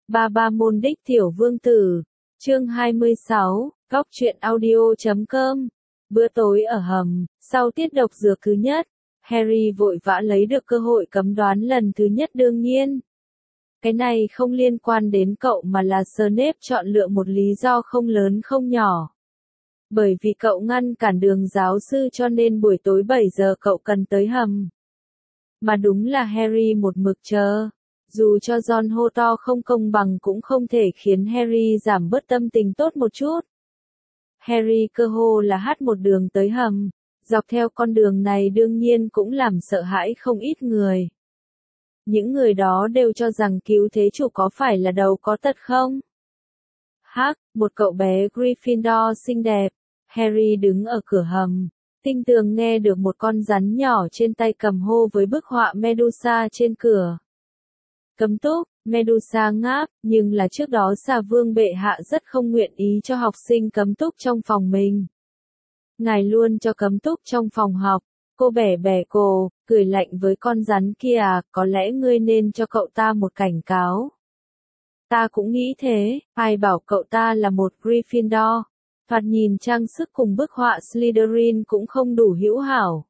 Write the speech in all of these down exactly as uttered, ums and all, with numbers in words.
Ba Ba Môn Đích Tiểu Vương Tử, chương hai mươi sáu, góc truyện audio chấm com. Bữa tối ở hầm, sau tiết độc dược thứ nhất, Harry vội vã lấy được cơ hội cấm đoán lần thứ nhất đương nhiên. Cái này không liên quan đến cậu mà là Snape chọn lựa một lý do không lớn không nhỏ. Bởi vì cậu ngăn cản đường giáo sư cho nên buổi tối bảy giờ cậu cần tới hầm. Mà đúng là Harry một mực chờ. Dù cho John hô to không công bằng cũng không thể khiến Harry giảm bớt tâm tình tốt một chút. Harry cơ hồ là hắt một đường tới hầm. Dọc theo con đường này đương nhiên cũng làm sợ hãi không ít người. Những người đó đều cho rằng cứu thế chủ có phải là đầu có tật không? Hắc, một cậu bé Gryffindor xinh đẹp. Harry đứng ở cửa hầm. Tinh tường nghe được một con rắn nhỏ trên tay cầm hô với bức họa Medusa trên cửa. Cấm túc, Medusa ngáp, nhưng là trước đó Xà Vương bệ hạ rất không nguyện ý cho học sinh cấm túc trong phòng mình. Ngài luôn cho cấm túc trong phòng học. Cô bẻ bẻ cổ, cười lạnh với con rắn kia, có lẽ ngươi nên cho cậu ta một cảnh cáo. Ta cũng nghĩ thế, ai bảo cậu ta là một Gryffindor. Thoạt nhìn trang sức cùng bức họa Slytherin cũng không đủ hữu hảo.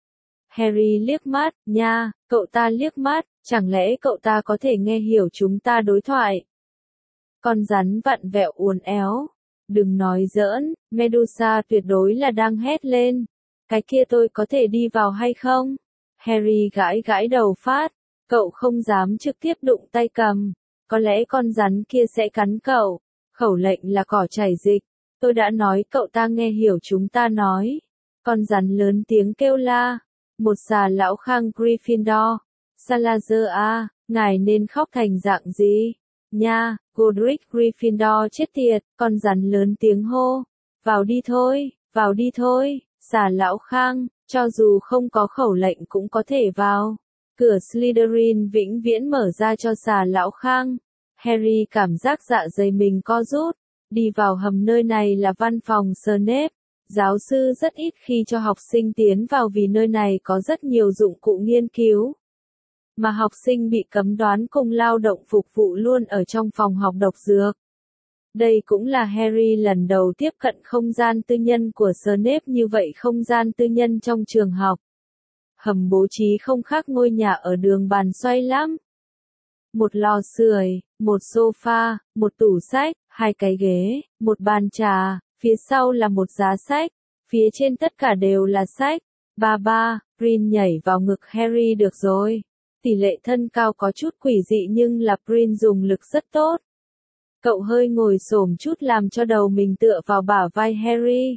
Harry liếc mắt, nha, cậu ta liếc mắt, chẳng lẽ cậu ta có thể nghe hiểu chúng ta đối thoại? Con rắn vặn vẹo uốn éo. Đừng nói giỡn, Medusa tuyệt đối là đang hét lên. Cái kia tôi có thể đi vào hay không? Harry gãi gãi đầu phát. Cậu không dám trực tiếp đụng tay cầm. Có lẽ con rắn kia sẽ cắn cậu. Khẩu lệnh là cỏ chảy dịch. Tôi đã nói cậu ta nghe hiểu chúng ta nói. Con rắn lớn tiếng kêu la. Một xà lão khang Gryffindor. Salazar à, ngài nên khóc thành dạng gì? Nha, Godric Gryffindor chết tiệt, con rắn lớn tiếng hô. Vào đi thôi, vào đi thôi, xà lão khang, cho dù không có khẩu lệnh cũng có thể vào. Cửa Slytherin vĩnh viễn mở ra cho xà lão khang. Harry cảm giác dạ dày mình co rút. Đi vào hầm nơi này là văn phòng Snape. Giáo sư rất ít khi cho học sinh tiến vào vì nơi này có rất nhiều dụng cụ nghiên cứu. Mà học sinh bị cấm đoán cùng lao động phục vụ luôn ở trong phòng học độc dược. Đây cũng là Harry lần đầu tiếp cận không gian tư nhân của Snape như vậy không gian tư nhân trong trường học. Hầm bố trí không khác ngôi nhà ở đường bàn xoay lắm. Một lò sưởi, một sofa, một tủ sách, hai cái ghế, một bàn trà, phía sau là một giá sách, phía trên tất cả đều là sách. Ba ba, Rin nhảy vào ngực Harry được rồi. Tỷ lệ thân cao có chút quỷ dị nhưng là Rin dùng lực rất tốt. Cậu hơi ngồi xổm chút làm cho đầu mình tựa vào bả vai Harry.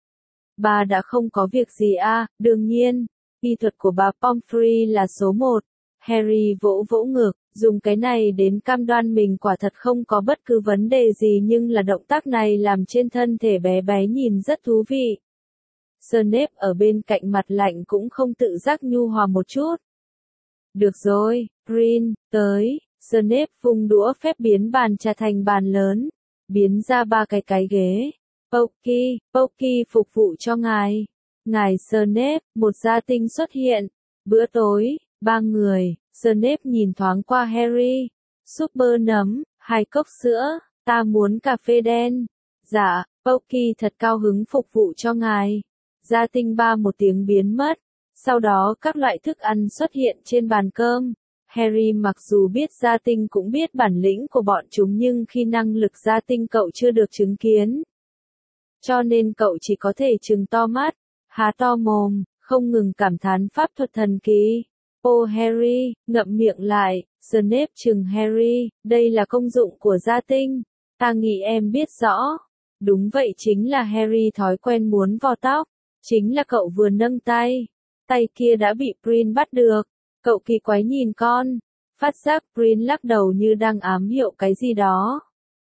Bà đã không có việc gì à, đương nhiên, y thuật của bà Pomfrey là số một. Harry vỗ vỗ ngực, dùng cái này đến cam đoan mình quả thật không có bất cứ vấn đề gì nhưng là động tác này làm trên thân thể bé bé nhìn rất thú vị. Snape ở bên cạnh mặt lạnh cũng không tự giác nhu hòa một chút. Được rồi, Rin, tới. Snape vung đũa phép biến bàn trà thành bàn lớn, biến ra ba cái cái ghế. Pokey, Pokey phục vụ cho ngài. Ngài Snape, một gia tinh xuất hiện. Bữa tối, ba người. Snape nhìn thoáng qua Harry. Super nấm, hai cốc sữa, ta muốn cà phê đen. Dạ, Pokey thật cao hứng phục vụ cho ngài. Gia tinh ba một tiếng biến mất. Sau đó các loại thức ăn xuất hiện trên bàn cơm. Harry mặc dù biết gia tinh cũng biết bản lĩnh của bọn chúng nhưng khi năng lực gia tinh cậu chưa được chứng kiến. Cho nên cậu chỉ có thể trừng to mắt, há to mồm, không ngừng cảm thán pháp thuật thần kỳ. Ô Harry, ngậm miệng lại, Snape trừng Harry, đây là công dụng của gia tinh. Ta nghĩ em biết rõ. Đúng vậy chính là Harry thói quen muốn vò tóc. Chính là cậu vừa nâng tay. Tay kia đã bị Prin bắt được. Cậu kỳ quái nhìn con. Phát giác Prin lắc đầu như đang ám hiệu cái gì đó.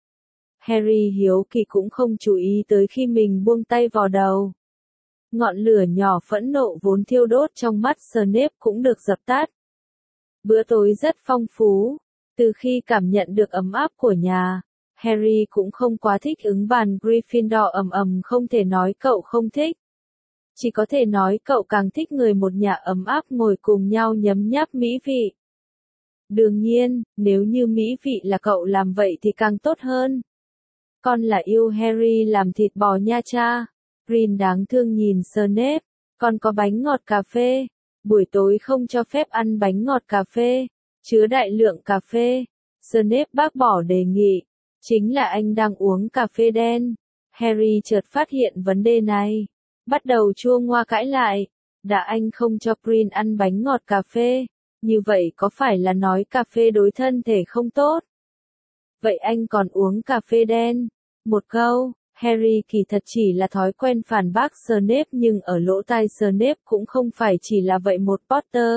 Harry hiếu kỳ cũng không chú ý tới khi mình buông tay vào đầu. Ngọn lửa nhỏ phẫn nộ vốn thiêu đốt trong mắt Snape cũng được dập tắt. Bữa tối rất phong phú. Từ khi cảm nhận được ấm áp của nhà, Harry cũng không quá thích ứng bàn Gryffindor ầm ầm không thể nói cậu không thích. Chỉ có thể nói cậu càng thích người một nhà ấm áp ngồi cùng nhau nhấm nháp mỹ vị. Đương nhiên, nếu như mỹ vị là cậu làm vậy thì càng tốt hơn. Con là yêu Harry làm thịt bò nha cha. Rin đáng thương nhìn Snape. Con có bánh ngọt cà phê. Buổi tối không cho phép ăn bánh ngọt cà phê. Chứa đại lượng cà phê. Snape bác bỏ đề nghị. Chính là anh đang uống cà phê đen. Harry chợt phát hiện vấn đề này. Bắt đầu chua ngoa cãi lại. Đã anh không cho Rin ăn bánh ngọt cà phê. Như vậy có phải là nói cà phê đối thân thể không tốt? Vậy anh còn uống cà phê đen? Một câu, Harry kỳ thật chỉ là thói quen phản bác Snape nhưng ở lỗ tai Snape cũng không phải chỉ là vậy một Potter.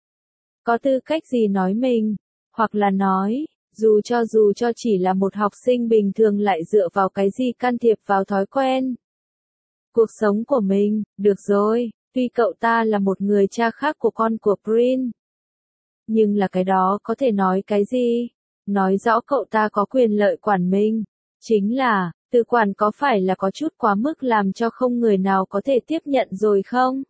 Có tư cách gì nói mình? Hoặc là nói, dù cho dù cho chỉ là một học sinh bình thường lại dựa vào cái gì can thiệp vào thói quen? Cuộc sống của mình, được rồi, tuy cậu ta là một người cha khác của con của Rin. Nhưng là cái đó có thể nói cái gì? Nói rõ cậu ta có quyền lợi quản mình. Chính là, từ quản có phải là có chút quá mức làm cho không người nào có thể tiếp nhận rồi không?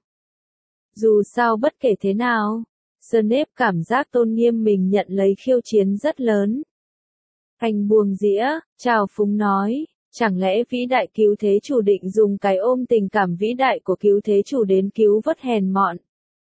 Dù sao bất kể thế nào, Snape cảm giác tôn nghiêm mình nhận lấy khiêu chiến rất lớn. Anh buông dĩa, chào phúng nói, chẳng lẽ vĩ đại cứu thế chủ định dùng cái ôm tình cảm vĩ đại của cứu thế chủ đến cứu vớt hèn mọn?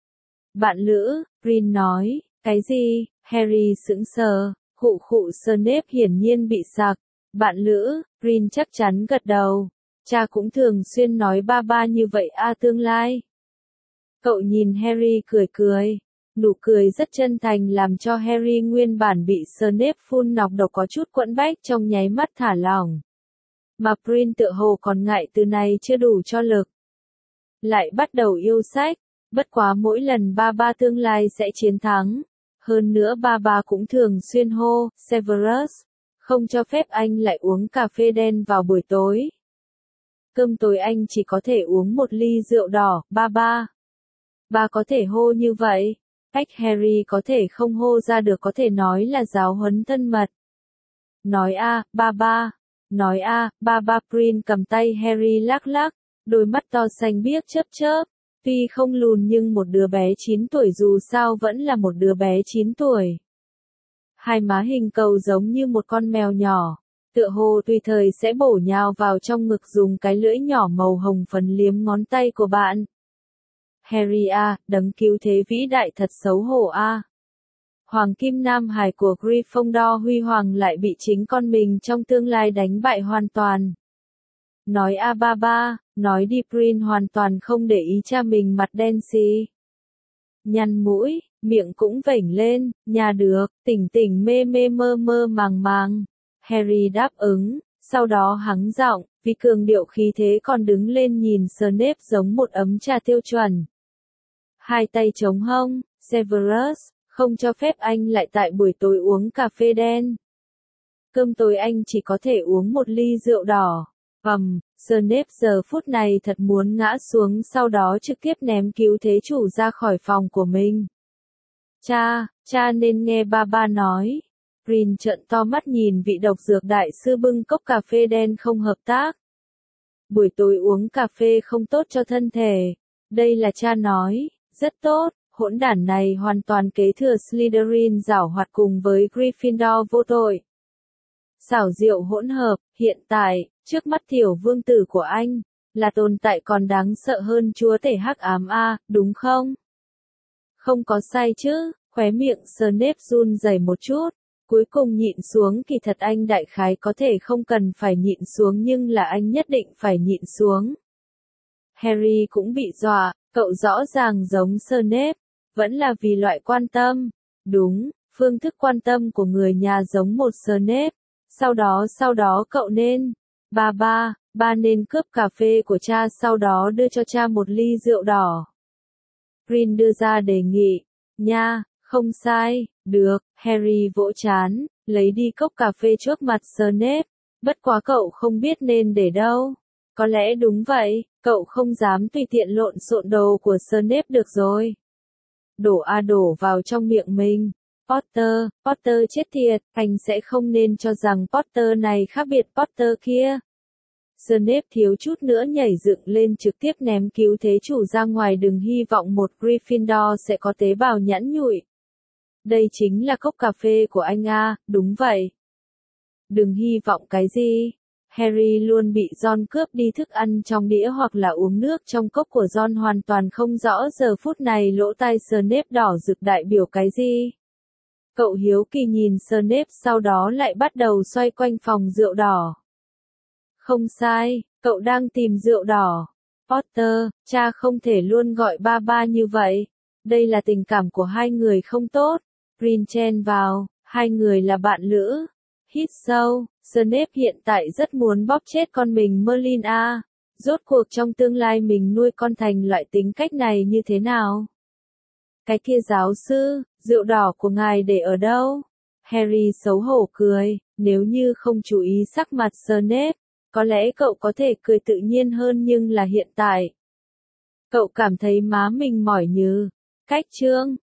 Bạn lữ, Rin nói, cái gì? Harry sững sờ, khụ khụ Snape hiển nhiên bị sặc. Bạn lữ, Rin chắc chắn gật đầu. Cha cũng thường xuyên nói ba ba như vậy a tương lai. Cậu nhìn Harry cười cười. Nụ cười rất chân thành làm cho Harry nguyên bản bị Snape phun nọc độc có chút quẫn bách trong nháy mắt thả lỏng. Mà Rin tựa hồ còn ngại từ này chưa đủ cho lực. Lại bắt đầu yêu sách. Bất quá mỗi lần ba ba tương lai sẽ chiến thắng. Hơn nữa ba ba cũng thường xuyên hô, Severus, không cho phép anh lại uống cà phê đen vào buổi tối. Cơm tối anh chỉ có thể uống một ly rượu đỏ, ba ba. Ba có thể hô như vậy. Cách Harry có thể không hô ra được có thể nói là giáo huấn thân mật. Nói a, ba ba. Nói a, ba ba. Rin cầm tay Harry lắc lắc, đôi mắt to xanh biếc chớp chớp. Tuy không lùn nhưng một đứa bé chín tuổi dù sao vẫn là một đứa bé chín tuổi. Hai má hình cầu giống như một con mèo nhỏ, tựa hồ tùy thời sẽ bổ nhào vào trong ngực dùng cái lưỡi nhỏ màu hồng phấn liếm ngón tay của bạn. Harry a, đấng cứu thế vĩ đại thật xấu hổ a. Hoàng kim nam hải của Gryffindor huy hoàng lại bị chính con mình trong tương lai đánh bại hoàn toàn. Nói a ba ba, nói đi. Rin hoàn toàn không để ý cha mình mặt đen xì. Nhăn mũi, miệng cũng vểnh lên, nhà được, tỉnh tỉnh mê mê mơ mơ màng màng. Harry đáp ứng, sau đó hắng giọng, vì cường điệu khí thế còn đứng lên nhìn Snape giống một ấm trà tiêu chuẩn. Hai tay chống hông, Severus, không cho phép anh lại tại buổi tối uống cà phê đen. Cơm tối anh chỉ có thể uống một ly rượu đỏ. Ầm, Snape giờ phút này thật muốn ngã xuống sau đó trực tiếp ném cứu thế chủ ra khỏi phòng của mình. Cha, cha nên nghe ba ba nói. Rin trợn to mắt nhìn vị độc dược đại sư bưng cốc cà phê đen không hợp tác. Buổi tối uống cà phê không tốt cho thân thể. Đây là cha nói, rất tốt, hỗn đản này hoàn toàn kế thừa Slytherin giảo hoạt cùng với Gryffindor vô tội. Xảo diệu hỗn hợp, hiện tại, trước mắt tiểu vương tử của anh, là tồn tại còn đáng sợ hơn chúa tể hắc ám a, đúng không? Không có sai chứ, khóe miệng Snape run rẩy một chút, cuối cùng nhịn xuống kỳ thật anh đại khái có thể không cần phải nhịn xuống nhưng là anh nhất định phải nhịn xuống. Harry cũng bị dọa, cậu rõ ràng giống Snape, vẫn là vì loại quan tâm. Đúng, phương thức quan tâm của người nhà giống một Snape. Sau đó sau đó cậu nên, ba ba, ba nên cướp cà phê của cha sau đó đưa cho cha một ly rượu đỏ. Rin đưa ra đề nghị, nha, không sai, được, Harry vỗ chán, lấy đi cốc cà phê trước mặt Snape, bất quá cậu không biết nên để đâu. Có lẽ đúng vậy, cậu không dám tùy tiện lộn xộn đồ của Snape được rồi. Đổ a đổ vào trong miệng mình. Potter, Potter chết tiệt, anh sẽ không nên cho rằng Potter này khác biệt Potter kia. Snape thiếu chút nữa nhảy dựng lên trực tiếp ném cứu thế chủ ra ngoài đừng hy vọng một Gryffindor sẽ có tế bào nhẵn nhụi. Đây chính là cốc cà phê của anh à, đúng vậy. Đừng hy vọng cái gì. Harry luôn bị Ron cướp đi thức ăn trong đĩa hoặc là uống nước trong cốc của Ron hoàn toàn không rõ giờ phút này lỗ tai Snape đỏ rực đại biểu cái gì. Cậu hiếu kỳ nhìn Snape sau đó lại bắt đầu xoay quanh phòng rượu đỏ. Không sai, cậu đang tìm rượu đỏ. Potter, cha không thể luôn gọi ba ba như vậy. Đây là tình cảm của hai người không tốt. Rin chen vào, hai người là bạn lữ. Hít sâu, Snape hiện tại rất muốn bóp chết con mình Merlin a. Rốt cuộc trong tương lai mình nuôi con thành loại tính cách này như thế nào? Cái kia giáo sư, rượu đỏ của ngài để ở đâu? Harry xấu hổ cười, nếu như không chú ý sắc mặt Snape, có lẽ cậu có thể cười tự nhiên hơn nhưng là hiện tại. Cậu cảm thấy má mình mỏi như. Cách chương,